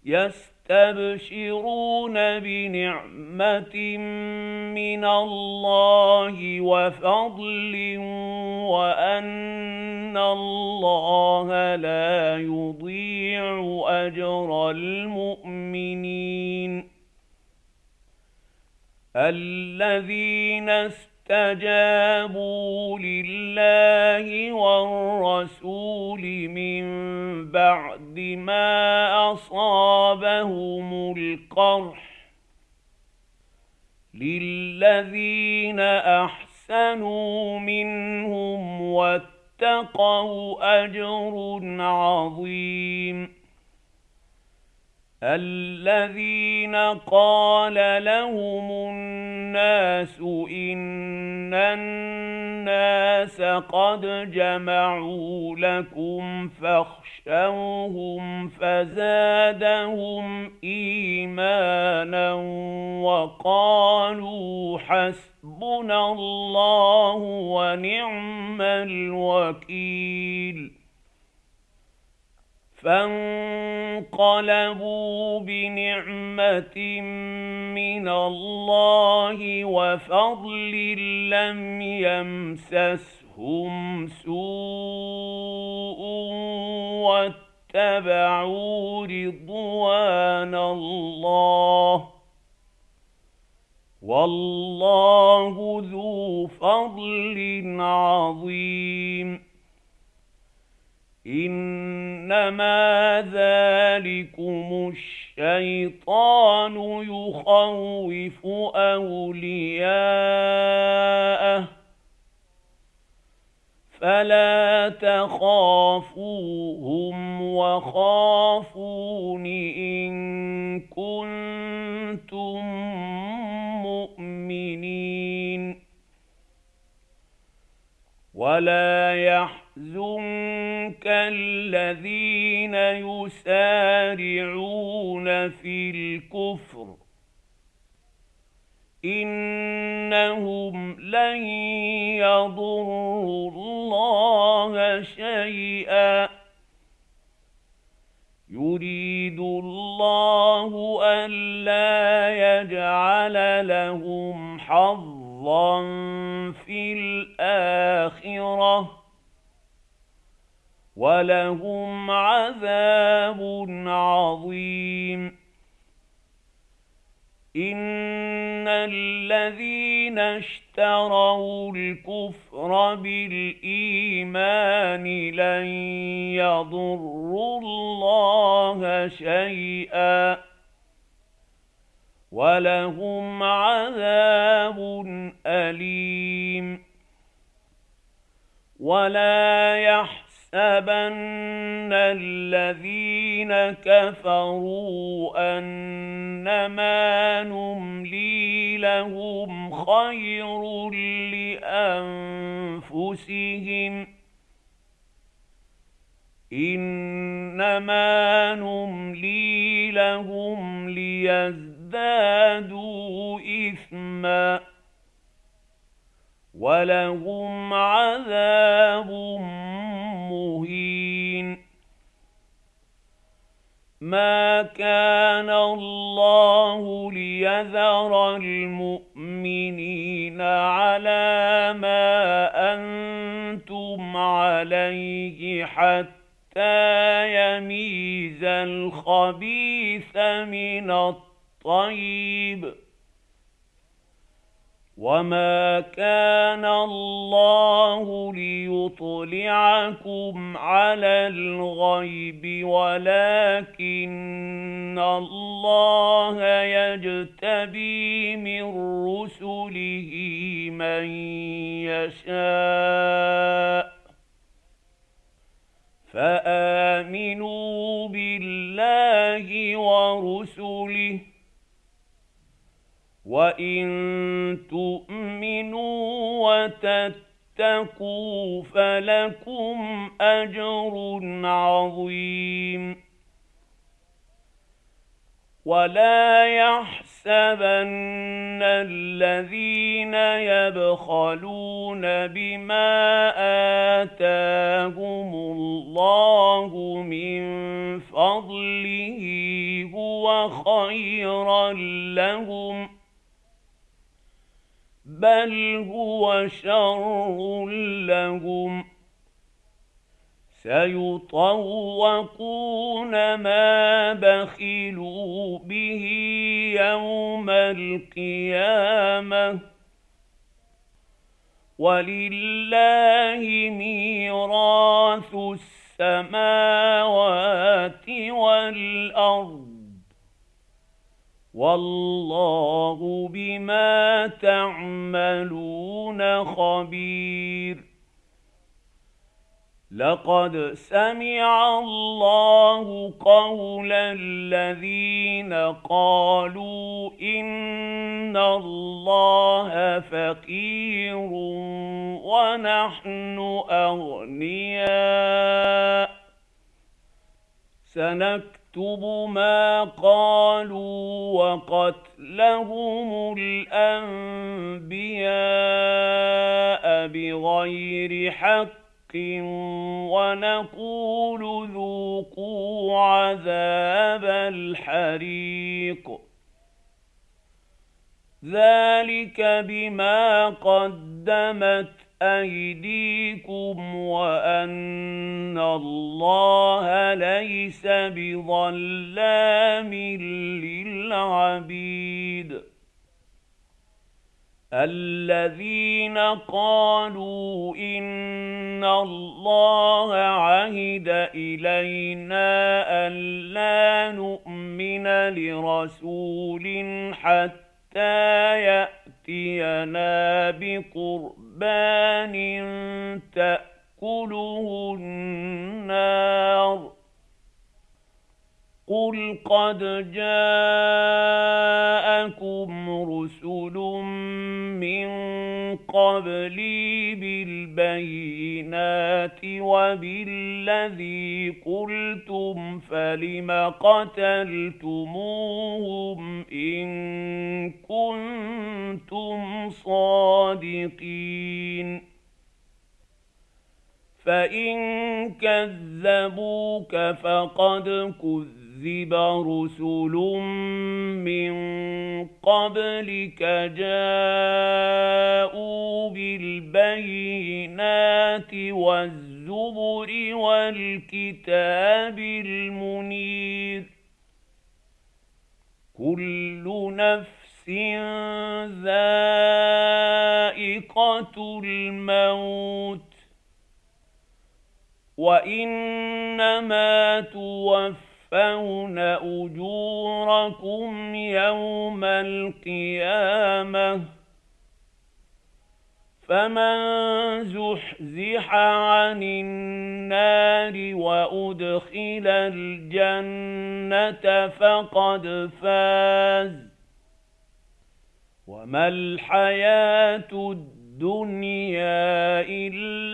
يستبشرون بنعمة من الله وفضل وأن الله لا يضيع أجر المؤمنين الذين استجابوا لله والرسول من بعد ما أصابهم القرح للذين أحسنوا منهم واتقوا أجر عظيم الذين قال لهم الناس إن الناس قد جمعوا لكم فاخشوهم فزادهم إيمانا وقالوا حسبنا الله ونعم الوكيل فانقلبوا بنعمة من الله وفضل لم يمسسهم سوء واتبعوا رضوان الله والله ذو فضل عظيم إنما ذلكم الشيطان يخوف أولياءه فلا تخافوهم وخافون إن كنتم مؤمنين ولا يحزنك الذين يسارعون في الكفر إنهم لن يضروا الله شيئا يريد الله ألا يجعل لهم حظا في الآخرة ولهم عذاب عظيم إن الذين اشتروا الكفر بالإيمان لن يضروا الله شيئا ولهم عذاب أليم ولا يحسبن الذين كفروا أنما نملي لهم خير لأنفسهم إنما نملي لهم ليزدادوا إثما ولهم عذاب مهين ما كان الله ليذر المؤمنين على ما أنتم عليه حتى يميز الخبيث من الطيب وما كان الله ليطلعكم على الغيب ولكن الله يجتبي من رسله من يشاء فآمنوا بالله ورسله وإن تؤمنوا وتتقوا فلكم أجر عظيم ولا يحسبن الذين يبخلون بما آتاهم الله من فضله هو خيرا لهم بل هو شر لهم سيطوقون ما بخلوا به يوم القيامة ولله ميراث السماوات والأرض والله بما تعملون خبير لقد سمع الله قول الذين قالوا إن الله فقير ونحن أغنياء سنكتب ما قالوا وقتلهم الأنبياء بغير حق ونقول ذوقوا عذاب الحريق ذلك بما قدمت أيديكم وأن الله ليس بظلام للعبيد الذين قالوا إن الله عهد إلينا ألا نؤمن لرسول حتى يأتينا بقربان تأكله النار قل قد جاءكم رسل من قبلي بالبينات وبالذي قلتم فلم قتلتموهم إن كنتم صادقين فإن كذبوك فقد كذب رسل من قبلك جاءوا بالبينات والزبر والكتاب المنير كل نفس ذائقة الموت وإنما توفون أجوركم يوم القيامة فمن زحزح عن النار وأدخل الجنة فقد فاز وما الحياة الدنيا إلا